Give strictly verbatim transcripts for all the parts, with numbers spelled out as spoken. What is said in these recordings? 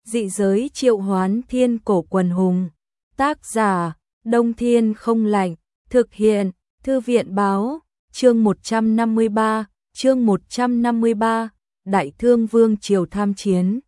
Dị giới triệu hoán thiên cổ quần hùng. Tác giả, Đông Thiên không lạnh. Thực hiện, Thư viện báo. Chương một trăm năm mươi ba, chương một trăm năm mươi ba, Đại Thương Vương triều tham chiến.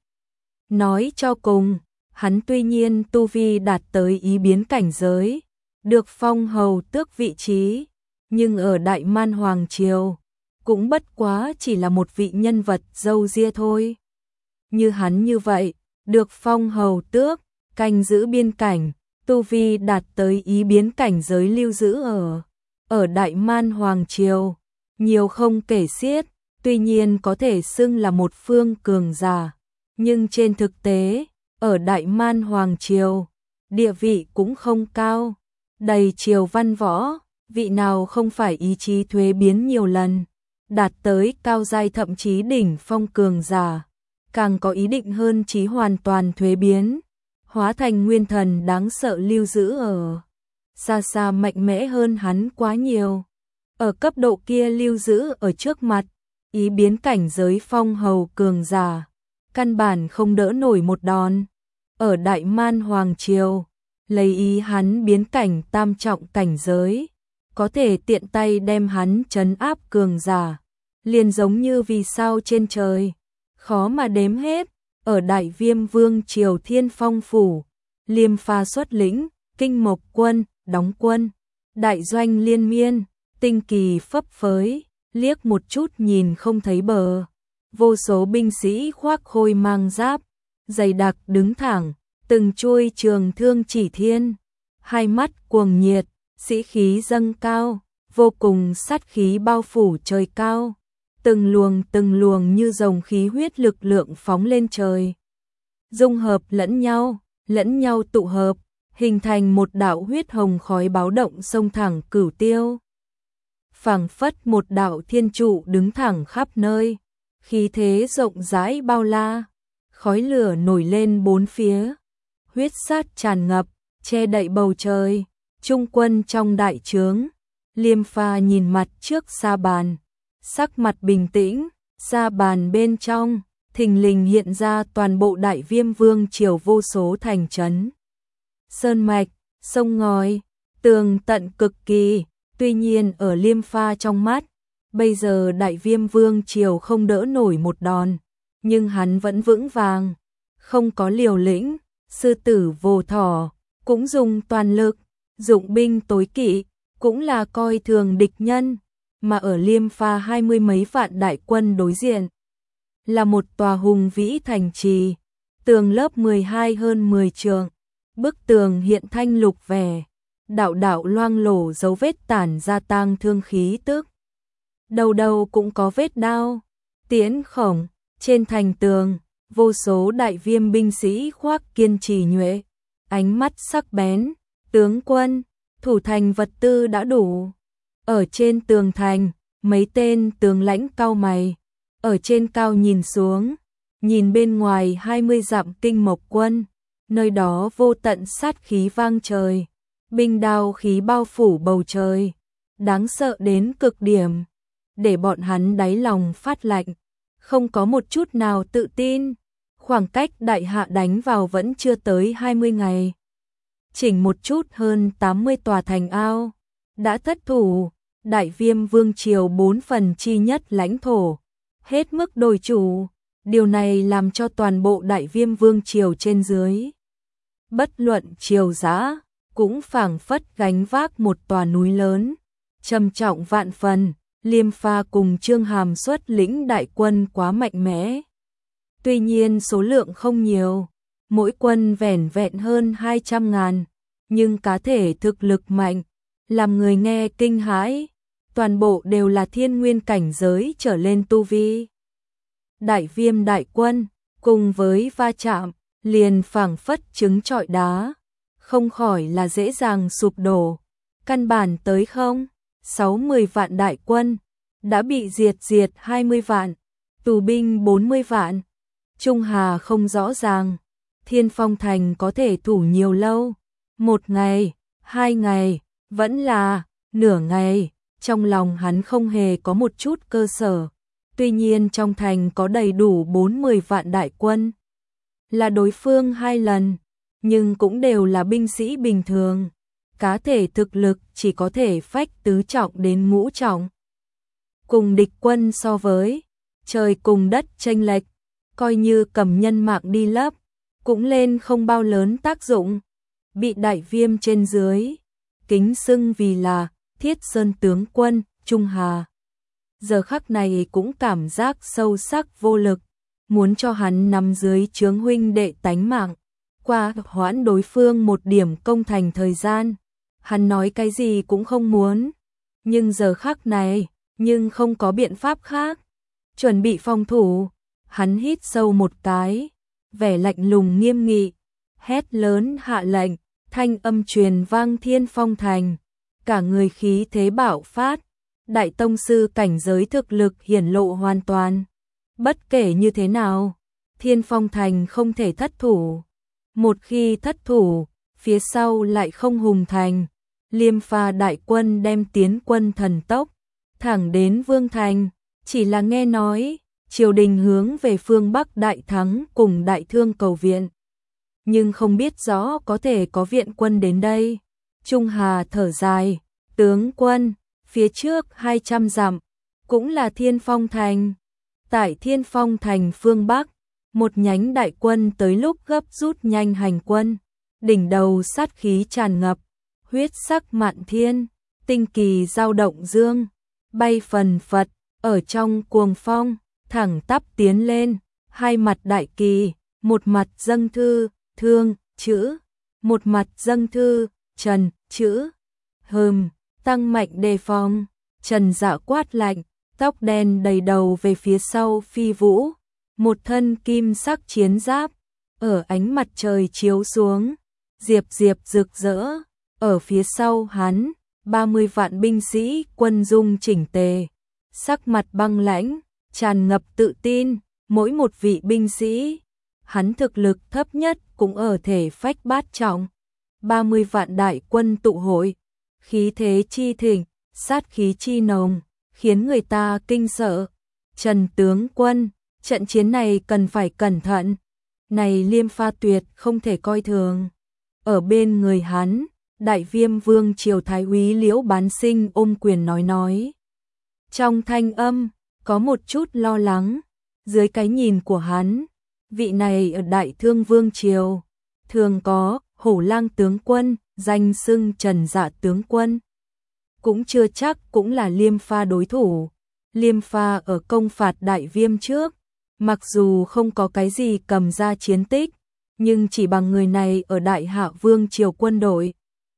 Nói cho cùng, hắn tuy nhiên tu vi đạt tới ý biến cảnh giới, được phong hầu tước vị trí, nhưng ở Đại Man Hoàng triều, cũng bất quá chỉ là một vị nhân vật râu ria thôi. Như hắn như vậy, được phong hầu tước, canh giữ biên cảnh, tu vi đạt tới ý biến cảnh giới lưu giữ ở ở Đại Man Hoàng triều, nhiều không kể xiết, tuy nhiên có thể xưng là một phương cường giả, nhưng trên thực tế, ở Đại Man Hoàng triều, địa vị cũng không cao, đầy triều văn võ, vị nào không phải ý chí thuế biến nhiều lần, đạt tới cao giai thậm chí đỉnh phong cường giả, càng có ý định hơn chí hoàn toàn thuế biến, hóa thành nguyên thần đáng sợ lưu giữ ở xa xa mạnh mẽ hơn hắn quá nhiều. Ở cấp độ kia lưu giữ ở trước mặt, ý biến cảnh giới phong hầu cường giả, căn bản không đỡ nổi một đòn. Ở Đại Man Hoàng triều, lấy ý hắn biến cảnh tam trọng cảnh giới, có thể tiện tay đem hắn trấn áp cường giả, liền giống như vì sao trên trời, khó mà đếm hết. Ở Đại Viêm Vương triều Thiên Phong phủ, Liêm Pha xuất lĩnh, Kinh Mộc quân đóng quân, đại doanh liên miên, tinh kỳ phấp phới, liếc một chút nhìn không thấy bờ. Vô số binh sĩ khoác khôi mang giáp, dày đặc đứng thẳng, từng chuôi trường thương chỉ thiên, hai mắt cuồng nhiệt, sĩ khí dâng cao, vô cùng sát khí bao phủ trời cao, từng luồng từng luồng như dòng khí huyết lực lượng phóng lên trời, dung hợp lẫn nhau, lẫn nhau tụ hợp, hình thành một đạo huyết hồng khói báo động sông thẳng cửu tiêu. Phảng phất một đạo thiên trụ đứng thẳng khắp nơi, khí thế rộng rãi bao la, khói lửa nổi lên bốn phía, huyết sát tràn ngập, che đậy bầu trời. Trung quân trong đại trướng, Liêm Pha nhìn mặt trước sa bàn, sắc mặt bình tĩnh, sa bàn bên trong, thình lình hiện ra toàn bộ Đại Viêm Vương triều vô số thành trấn. Sơn mạch, sông ngòi, tường tận cực kỳ, tuy nhiên ở Liêm Pha trong mắt, bây giờ Đại Viêm Vương triều không đỡ nổi một đòn, nhưng hắn vẫn vững vàng, không có liều lĩnh, sư tử vô thỏ, cũng dùng toàn lực, dụng binh tối kỵ, cũng là coi thường địch nhân, mà ở Liêm Pha hai mươi mấy vạn đại quân đối diện, là một tòa hùng vĩ thành trì, tường lớp mười hai hơn mười trượng, bức tường hiện thanh lục vẻ, đạo đạo loang lổ dấu vết tản ra tang thương khí tức. Đầu đầu cũng có vết đao, tiễn khổng, trên thành tường, vô số đại viêm binh sĩ khoác kiên trì nhuệ, ánh mắt sắc bén, tướng quân, thủ thành vật tư đã đủ. Ở trên tường thành, mấy tên tướng lãnh cau mày, ở trên cao nhìn xuống, nhìn bên ngoài hai mươi dặm Kinh Mộc quân, nơi đó vô tận sát khí vang trời, binh đao khí bao phủ bầu trời, đáng sợ đến cực điểm, để bọn hắn đáy lòng phát lạnh, không có một chút nào tự tin. Khoảng cách đại hạ đánh vào vẫn chưa tới hai mươi ngày. Chỉnh một chút hơn tám mươi tòa thành ao, đã thất thủ, Đại Viêm Vương triều bốn phần chi nhất lãnh thổ, hết mức đổi chủ, điều này làm cho toàn bộ Đại Viêm Vương triều trên dưới, bất luận triều dã, cũng phảng phất gánh vác một tòa núi lớn, trầm trọng vạn phần. Liêm Pha cùng Trương Hàm xuất lĩnh đại quân quá mạnh mẽ. Tuy nhiên số lượng không nhiều, mỗi quân vẻn vẹn hơn hai trăm ngàn, nhưng cá thể thực lực mạnh, làm người nghe kinh hãi, toàn bộ đều là thiên nguyên cảnh giới trở lên tu vi. Đại Viêm đại quân, cùng với va chạm, liền phảng phất trứng trọi đá, không khỏi là dễ dàng sụp đổ, căn bản tới không, sáu mươi vạn đại quân, đã bị diệt diệt hai mươi vạn, tù binh bốn mươi vạn. Trung Hà không rõ ràng, Thiên Phong Thành có thể thủ nhiều lâu, một ngày, hai ngày, vẫn là nửa ngày, trong lòng hắn không hề có một chút cơ sở. Tuy nhiên trong thành có đầy đủ bốn mươi vạn đại quân, là đối phương hai lần, nhưng cũng đều là binh sĩ bình thường. Cá thể thực lực chỉ có thể phách tứ trọng đến ngũ trọng. Cùng địch quân so với, trời cùng đất chênh lệch, coi như cầm nhân mạng đi lấp, cũng lên không bao lớn tác dụng. Bị Đại Viêm trên dưới kính xưng vì là Thiết Sơn tướng quân Trung Hà. Giờ khắc này cũng cảm giác sâu sắc vô lực, muốn cho hắn nằm dưới trướng huynh đệ tánh mạng, qua hoãn đối phương một điểm công thành thời gian. Hắn nói cái gì cũng không muốn, nhưng giờ khắc này, nhưng không có biện pháp khác. Chuẩn bị phòng thủ, hắn hít sâu một cái, vẻ lạnh lùng nghiêm nghị, hét lớn hạ lệnh, thanh âm truyền vang Thiên Phong thành, cả người khí thế bạo phát, đại tông sư cảnh giới thực lực hiển lộ hoàn toàn. Bất kể như thế nào, Thiên Phong thành không thể thất thủ. Một khi thất thủ, phía sau lại không hùng thành. Liêm Pha đại quân đem tiến quân thần tốc, thẳng đến Vương thành, chỉ là nghe nói, triều đình hướng về phương Bắc đại thắng cùng đại thương cầu viện. Nhưng không biết rõ có thể có viện quân đến đây. Trung Hà thở dài, tướng quân, phía trước hai trăm dặm, cũng là Thiên Phong thành. Tại Thiên Phong thành phương Bắc, một nhánh đại quân tới lúc gấp rút nhanh hành quân, đỉnh đầu sát khí tràn ngập, huyết sắc mạn thiên, tinh kỳ dao động dương, bay phần phật, ở trong cuồng phong, thẳng tắp tiến lên, hai mặt đại kỳ, một mặt dâng thư, thương, chữ, một mặt dâng thư, trần, chữ, hừm, tăng mạnh đề phòng. Trần Dạ quát lạnh, tóc đen đầy đầu về phía sau phi vũ, một thân kim sắc chiến giáp, ở ánh mặt trời chiếu xuống, diệp diệp rực rỡ, ở phía sau hắn, ba mươi vạn binh sĩ quân dung chỉnh tề, sắc mặt băng lãnh, tràn ngập tự tin, mỗi một vị binh sĩ, hắn thực lực thấp nhất cũng ở thể phách bát trọng. ba mươi vạn đại quân tụ hội, khí thế chi thịnh, sát khí chi nồng, khiến người ta kinh sợ. Trần tướng quân, trận chiến này cần phải cẩn thận. Này Liêm Pha tuyệt không thể coi thường. Ở bên người hắn, Đại Viêm Vương triều thái úy Liễu Bán Sinh ôm quyền nói nói. Trong thanh âm, có một chút lo lắng. Dưới cái nhìn của hắn, vị này ở Đại Thương Vương triều, thường có Hổ Lang tướng quân, danh xưng Trần Dạ tướng quân. Cũng chưa chắc cũng là Liêm Pha đối thủ. Liêm Pha ở công phạt Đại Viêm trước, mặc dù không có cái gì cầm ra chiến tích, nhưng chỉ bằng người này ở Đại Hạ Vương triều quân đội,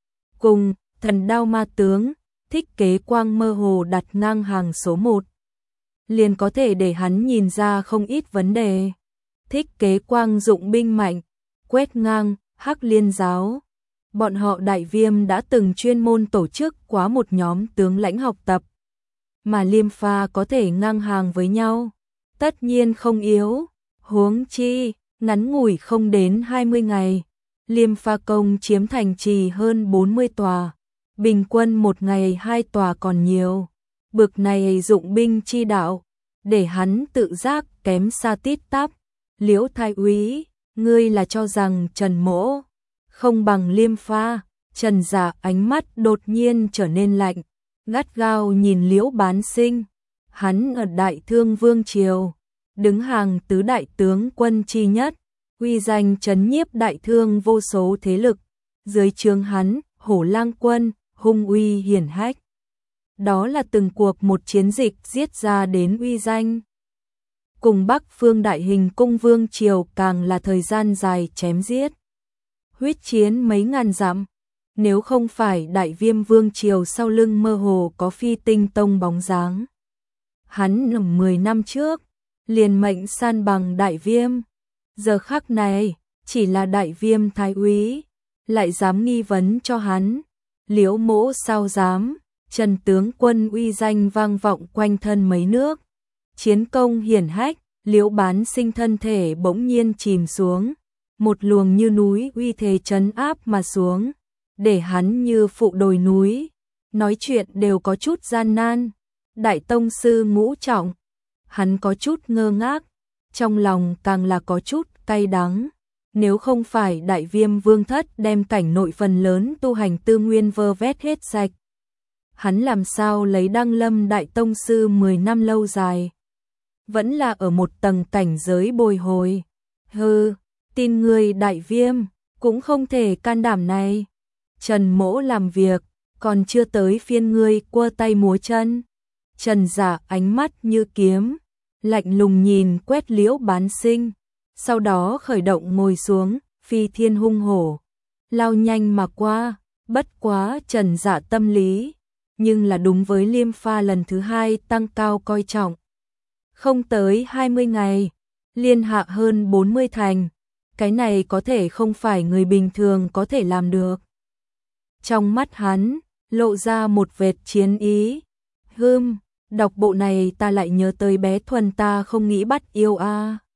cùng Thần Đao Ma tướng, Thích Kế Quang mơ hồ đặt ngang hàng số một, liền có thể để hắn nhìn ra không ít vấn đề. Thích Kế Quang dụng binh mạnh, quét ngang Hắc Liên giáo. Bọn họ Đại Viêm đã từng chuyên môn tổ chức quá một nhóm tướng lãnh học tập, mà Liêm Pha có thể ngang hàng với nhau, tất nhiên không yếu. Huống chi, ngắn ngủi không đến hai mươi ngày, Liêm Pha công chiếm thành trì hơn bốn mươi tòa, bình quân một ngày hai tòa còn nhiều. Bực này dụng binh chi đạo, để hắn tự giác kém xa tít tắp. Liễu thái úy, ngươi là cho rằng Trần Mỗ không bằng Liêm Pha? Trần Dạ ánh mắt đột nhiên trở nên lạnh, gắt gao nhìn Liễu Bán Sinh. Hắn ở Đại Thương Vương triều, đứng hàng tứ đại tướng quân chi nhất, uy danh trấn nhiếp Đại Thương vô số thế lực. Dưới trướng hắn, Hổ Lang quân, hung uy hiển hách. Đó là từng cuộc một chiến dịch giết ra đến uy danh. Cùng Bắc Phương Đại Hình Cung Vương triều càng là thời gian dài chém giết, huyết chiến mấy ngàn dặm. Nếu không phải Đại Viêm Vương triều sau lưng mơ hồ có Phi Tinh Tông bóng dáng, hắn nằm mười năm trước liền mệnh san bằng Đại Viêm. Giờ khắc này, chỉ là Đại Viêm thái úy lại dám nghi vấn cho hắn. Liễu Mỗ sao dám? Trần tướng quân uy danh vang vọng quanh thân mấy nước, chiến công hiển hách. Liễu Bán Sinh thân thể bỗng nhiên chìm xuống, một luồng như núi uy thế trấn áp mà xuống, để hắn như phụ đồi núi, nói chuyện đều có chút gian nan. Đại tông sư ngũ trọng, hắn có chút ngơ ngác, trong lòng càng là có chút cay đắng. Nếu không phải Đại Viêm Vương thất đem cảnh nội phần lớn tu hành tư nguyên vơ vét hết sạch, hắn làm sao lấy Đăng Lâm Đại Tông Sư mười năm lâu dài. Vẫn là ở một tầng cảnh giới bồi hồi. Hừ, tin người Đại Viêm, cũng không thể can đảm này. Trần Mỗ làm việc, còn chưa tới phiên ngươi quơ tay múa chân. Trần Giả ánh mắt như kiếm, lạnh lùng nhìn quét Liễu Bán Sinh, sau đó khởi động ngồi xuống, phi thiên hung hổ, lao nhanh mà qua. Bất quá Trần Giả tâm lý, nhưng là đúng với Liêm Pha lần thứ hai tăng cao coi trọng. Không tới hai mươi ngày, liên hạ hơn bốn mươi thành, cái này có thể không phải người bình thường có thể làm được. Trong mắt hắn, lộ ra một vệt chiến ý. Hừm, đọc bộ này ta lại nhớ tới bé Thuần ta không nghĩ bắt yêu a.